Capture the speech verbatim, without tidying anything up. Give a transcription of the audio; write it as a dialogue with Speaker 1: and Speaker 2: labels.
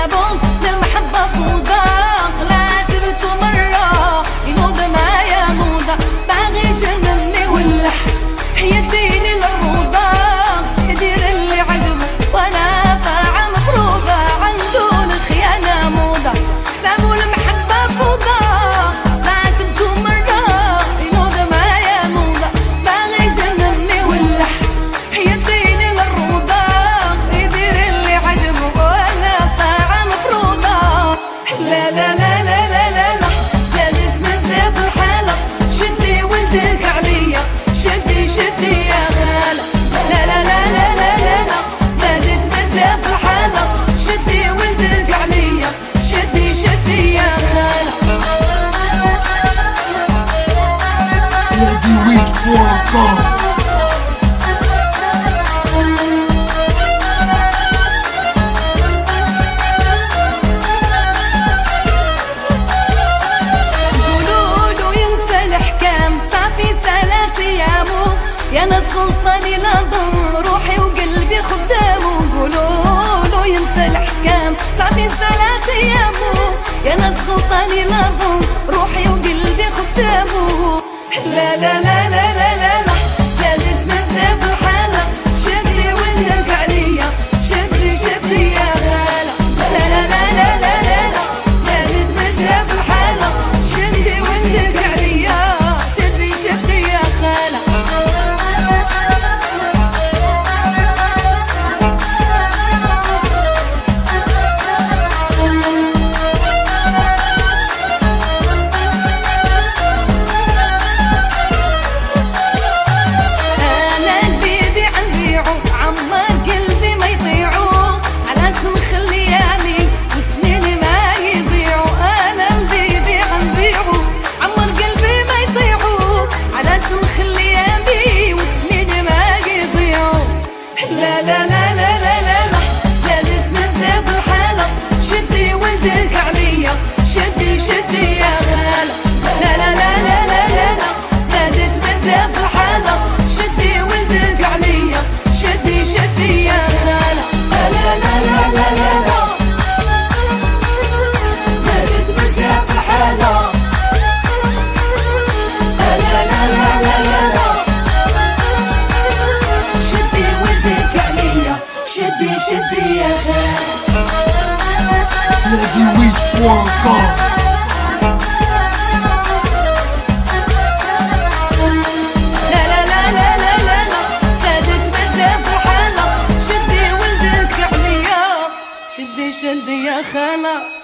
Speaker 1: سابون للمحبة فوضى، لا تبتو مرة ينوض معايا موضة، باغي يجنني واللح يديني للروضة، يدير اللي عجبه وانا طاعة مفروضة، عندون الخيانة موضة سابوا المحبة فوضى، لا تبتو مرة ينوض معايا موضة، باغي يجنني واللح يديني للروضة، يدير اللي عجبه وانا طاعة مفروضة. لا لا لا لا لا لا لا زادت بزاف الحالة، شدي ولدك عليا شدي شدي يا غالة، لا لا لا لا لا لا لا زادت بزاف الحالة، شدي ولدك عليا شدي شدي يا غالة.
Speaker 2: نادي ويت بوان كوم.
Speaker 1: يا ناس غلطاني لا ضر روحي وقلبي خدامه، قولولو ينسى الحكام صافي سالات ايامه، يا ناس غلطاني لا ضر روحي وقلبي خدامه. لا لا لا لا لا لا لا زادت بزاف الحالة، شدي ولدك عليا شدي شدي يا غالة، لا لا لا لا لا لا لا زادت بزاف الحالة، شدي ولدك عليا شدي شدي يا غالة. لا لا لا لا لا لا زادت بزاف الحالة، شدي ولدك عليا شدي شدي يا غالة، لا لا لا لا لا لا لا زادت بزاف الحالة، شدي ولدك عليا شدي شدي يا غالة، لا لا لا لا لا لا زادت بزاف الحالة، لا لا لا لا لا لا شدي شدي يا غالة.
Speaker 2: نادي ويت بوان كوم.
Speaker 1: لا لا لا لا لا لا لا زادت بزاف الحالة، شدي ولدك عليا شدي شدي يا خالة.